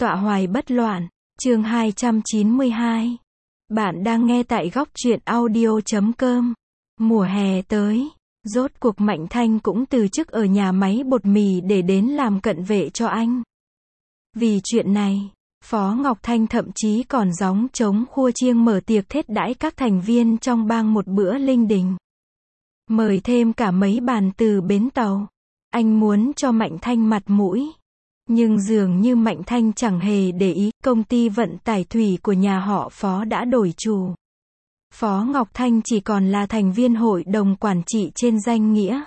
Tọa hoài bất loạn, chương 292. Bạn đang nghe tại góc truyện audio.com. Mùa hè tới, rốt cuộc Mạnh Thanh cũng từ chức ở nhà máy bột mì để đến làm cận vệ cho anh. Vì chuyện này, Phó Ngọc Thanh thậm chí còn gióng trống khua chiêng mở tiệc thết đãi các thành viên trong bang một bữa linh đình. Mời thêm cả mấy bàn từ bến tàu. Anh muốn cho Mạnh Thanh mặt mũi. Nhưng dường như Mạnh Thanh chẳng hề để ý, công ty vận tải thủy của nhà họ Phó đã đổi chủ. Phó Ngọc Thanh chỉ còn là thành viên hội đồng quản trị trên danh nghĩa.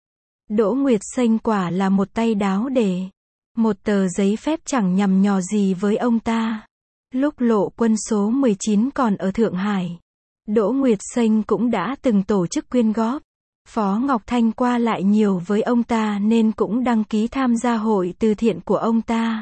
Đỗ Nguyệt Xanh quả là một tay đáo đề. Một tờ giấy phép chẳng nhằm nhò gì với ông ta. Lúc Lộ Quân số 19 còn ở Thượng Hải, Đỗ Nguyệt Xanh cũng đã từng tổ chức quyên góp. Phó Ngọc Thanh qua lại nhiều với ông ta nên cũng đăng ký tham gia hội từ thiện của ông ta.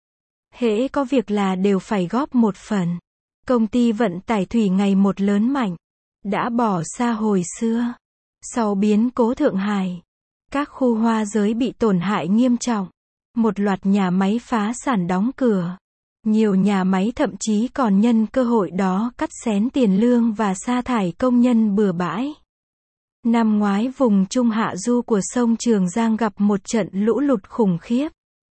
Hễ có việc là đều phải góp một phần. Công ty vận tải thủy ngày một lớn mạnh, đã bỏ xa hồi xưa. Sau biến cố Thượng Hải, các khu hoa giới bị tổn hại nghiêm trọng. Một loạt nhà máy phá sản đóng cửa. Nhiều nhà máy thậm chí còn nhân cơ hội đó cắt xén tiền lương và sa thải công nhân bừa bãi. Năm ngoái vùng Trung Hạ Du của sông Trường Giang gặp một trận lũ lụt khủng khiếp.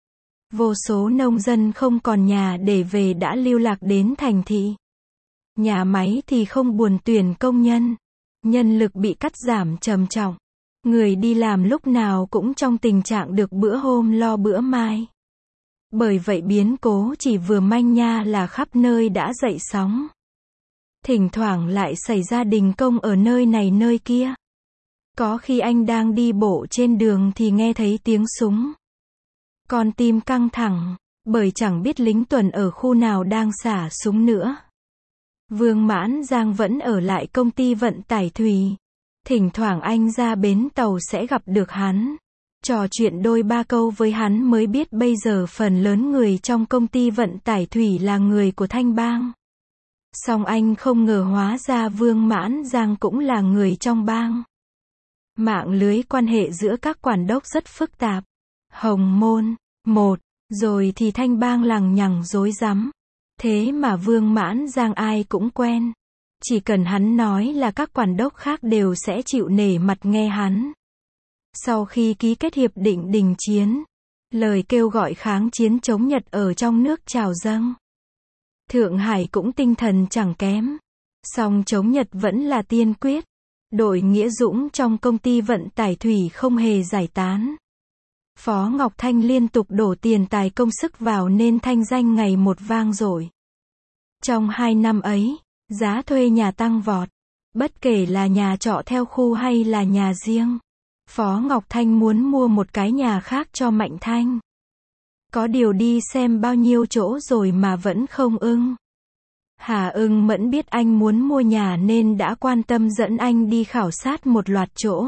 Vô số nông dân không còn nhà để về đã lưu lạc đến thành thị. Nhà máy thì không buồn tuyển công nhân. Nhân lực bị cắt giảm trầm trọng. Người đi làm lúc nào cũng trong tình trạng được bữa hôm lo bữa mai. Bởi vậy biến cố chỉ vừa manh nha là khắp nơi đã dậy sóng. Thỉnh thoảng lại xảy ra đình công ở nơi này nơi kia. Có khi anh đang đi bộ trên đường thì nghe thấy tiếng súng. Con tim căng thẳng, bởi chẳng biết lính tuần ở khu nào đang xả súng nữa. Vương Mãn Giang vẫn ở lại công ty vận tải thủy. Thỉnh thoảng anh ra bến tàu sẽ gặp được hắn. Trò chuyện đôi ba câu với hắn mới biết bây giờ phần lớn người trong công ty vận tải thủy là người của Thanh Bang. Song anh không ngờ hóa ra Vương Mãn Giang cũng là người trong bang. Mạng lưới quan hệ giữa các quản đốc rất phức tạp. Hồng Môn, một, rồi thì Thanh Bang lằng nhằng rối rắm. Thế mà Vương Mãn Giang ai cũng quen. Chỉ cần hắn nói là các quản đốc khác đều sẽ chịu nể mặt nghe hắn. Sau khi ký kết hiệp định đình chiến, lời kêu gọi kháng chiến chống Nhật ở trong nước trào dâng. Thượng Hải cũng tinh thần chẳng kém. Song chống Nhật vẫn là tiên quyết. Đội nghĩa dũng trong công ty vận tải thủy không hề giải tán. Phó Ngọc Thanh liên tục đổ tiền tài công sức vào nên thanh danh ngày một vang dội. Trong 2 năm ấy, giá thuê nhà tăng vọt. Bất kể là nhà trọ theo khu hay là nhà riêng. Phó Ngọc Thanh muốn mua một cái nhà khác cho Mạnh Thanh. Có điều đi xem bao nhiêu chỗ rồi mà vẫn không ưng. Hà Ưng Mẫn biết anh muốn mua nhà nên đã quan tâm dẫn anh đi khảo sát một loạt chỗ.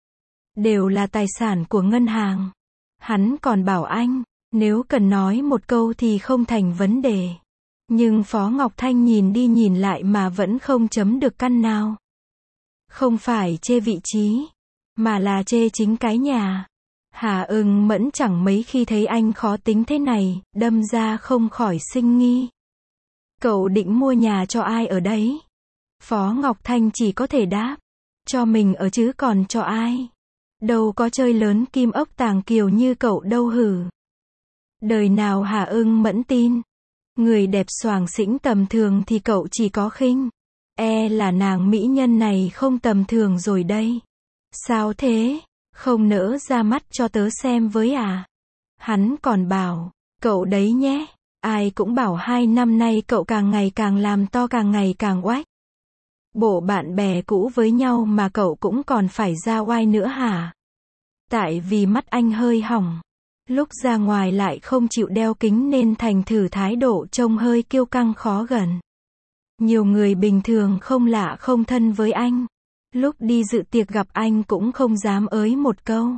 Đều là tài sản của ngân hàng. Hắn còn bảo anh, nếu cần nói một câu thì không thành vấn đề. Nhưng Phó Ngọc Thanh nhìn đi nhìn lại mà vẫn không chấm được căn nào. Không phải chê vị trí, mà là chê chính cái nhà. Hà Ưng Mẫn chẳng mấy khi thấy anh khó tính thế này, đâm ra không khỏi sinh nghi. Cậu định mua nhà cho ai ở đấy? Phó Ngọc Thanh chỉ có thể đáp. Cho mình ở chứ còn cho ai? Đâu có chơi lớn kim ốc tàng kiều như cậu đâu hử. Đời nào Hà Ưng Mẫn tin. Người đẹp xoàng xĩnh tầm thường thì cậu chỉ có khinh. Là nàng mỹ nhân này không tầm thường rồi đây. Sao thế? Không nỡ ra mắt cho tớ xem với à? Hắn còn bảo, cậu đấy nhé. Ai cũng bảo 2 năm nay cậu càng ngày càng làm to càng ngày càng oách. Bộ bạn bè cũ với nhau mà cậu cũng còn phải ra oai nữa hả? Tại vì mắt anh hơi hỏng. Lúc ra ngoài lại không chịu đeo kính nên thành thử thái độ trông hơi kiêu căng khó gần. Nhiều người bình thường không lạ không thân với anh. Lúc đi dự tiệc gặp anh cũng không dám ới một câu.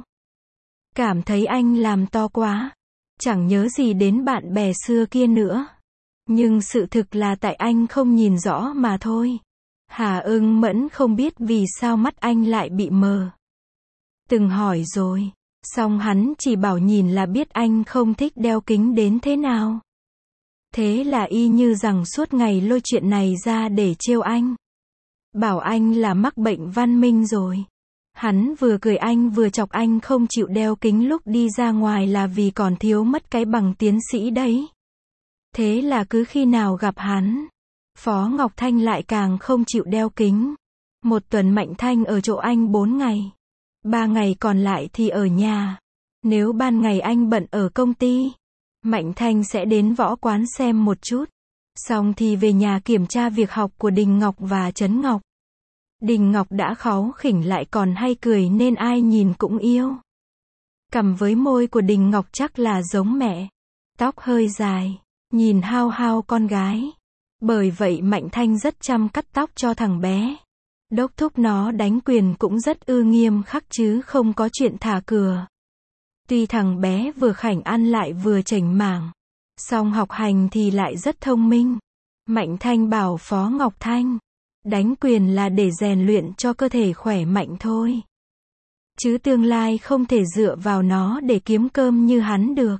Cảm thấy anh làm to quá. Chẳng nhớ gì đến bạn bè xưa kia nữa. Nhưng sự thực là tại anh không nhìn rõ mà thôi. Hà Ưng Mẫn không biết vì sao mắt anh lại bị mờ. Từng hỏi rồi. Song hắn chỉ bảo nhìn là biết anh không thích đeo kính đến thế nào. Thế là y như rằng suốt ngày lôi chuyện này ra để trêu anh. Bảo anh là mắc bệnh văn minh rồi. Hắn vừa cười anh vừa chọc anh không chịu đeo kính lúc đi ra ngoài là vì còn thiếu mất cái bằng tiến sĩ đấy. Thế là cứ khi nào gặp hắn, Phó Ngọc Thanh lại càng không chịu đeo kính. Một tuần Mạnh Thanh ở chỗ anh 4 ngày. 3 ngày còn lại thì ở nhà. Nếu ban ngày anh bận ở công ty, Mạnh Thanh sẽ đến võ quán xem một chút. Xong thì về nhà kiểm tra việc học của Đình Ngọc và Trấn Ngọc. Đình Ngọc đã kháu khỉnh lại còn hay cười nên ai nhìn cũng yêu. Cằm với môi của Đình Ngọc chắc là giống mẹ. Tóc hơi dài, nhìn hao hao con gái. Bởi vậy Mạnh Thanh rất chăm cắt tóc cho thằng bé. Đốc thúc nó đánh quyền cũng rất nghiêm khắc chứ không có chuyện thả cửa. Tuy thằng bé vừa khảnh ăn lại vừa chảnh mảng, song học hành thì lại rất thông minh. Mạnh Thanh bảo Phó Ngọc Thanh, đánh quyền là để rèn luyện cho cơ thể khỏe mạnh thôi. Chứ tương lai không thể dựa vào nó để kiếm cơm như hắn được.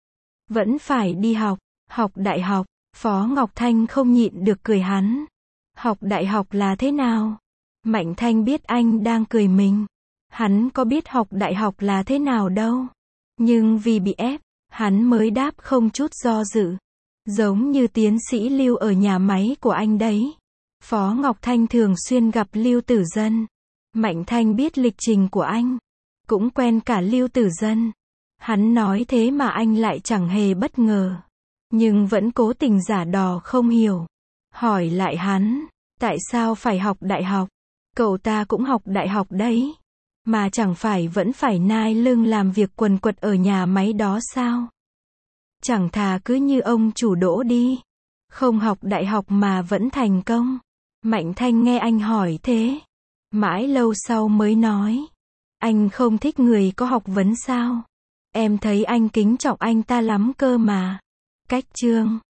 Vẫn phải đi học, học đại học. Phó Ngọc Thanh không nhịn được cười hắn. Học đại học là thế nào? Mạnh Thanh biết anh đang cười mình. Hắn có biết học đại học là thế nào đâu. Nhưng vì bị ép, hắn mới đáp không chút do dự. Giống như tiến sĩ Lưu ở nhà máy của anh đấy. Phó Ngọc Thanh thường xuyên gặp Lưu Tử Dân. Mạnh Thanh biết lịch trình của anh. Cũng quen cả Lưu Tử Dân. Hắn nói thế mà anh lại chẳng hề bất ngờ. Nhưng vẫn cố tình giả đò không hiểu. Hỏi lại hắn, tại sao phải học đại học? Cậu ta cũng học đại học đấy. Mà chẳng phải vẫn phải nai lưng làm việc quần quật ở nhà máy đó sao? Chẳng thà cứ như ông chủ Đỗ đi. Không học đại học mà vẫn thành công. Mạnh Thanh nghe anh hỏi thế. Mãi lâu sau mới nói. Anh không thích người có học vấn sao? Em thấy anh kính trọng anh ta lắm cơ mà. Cách chương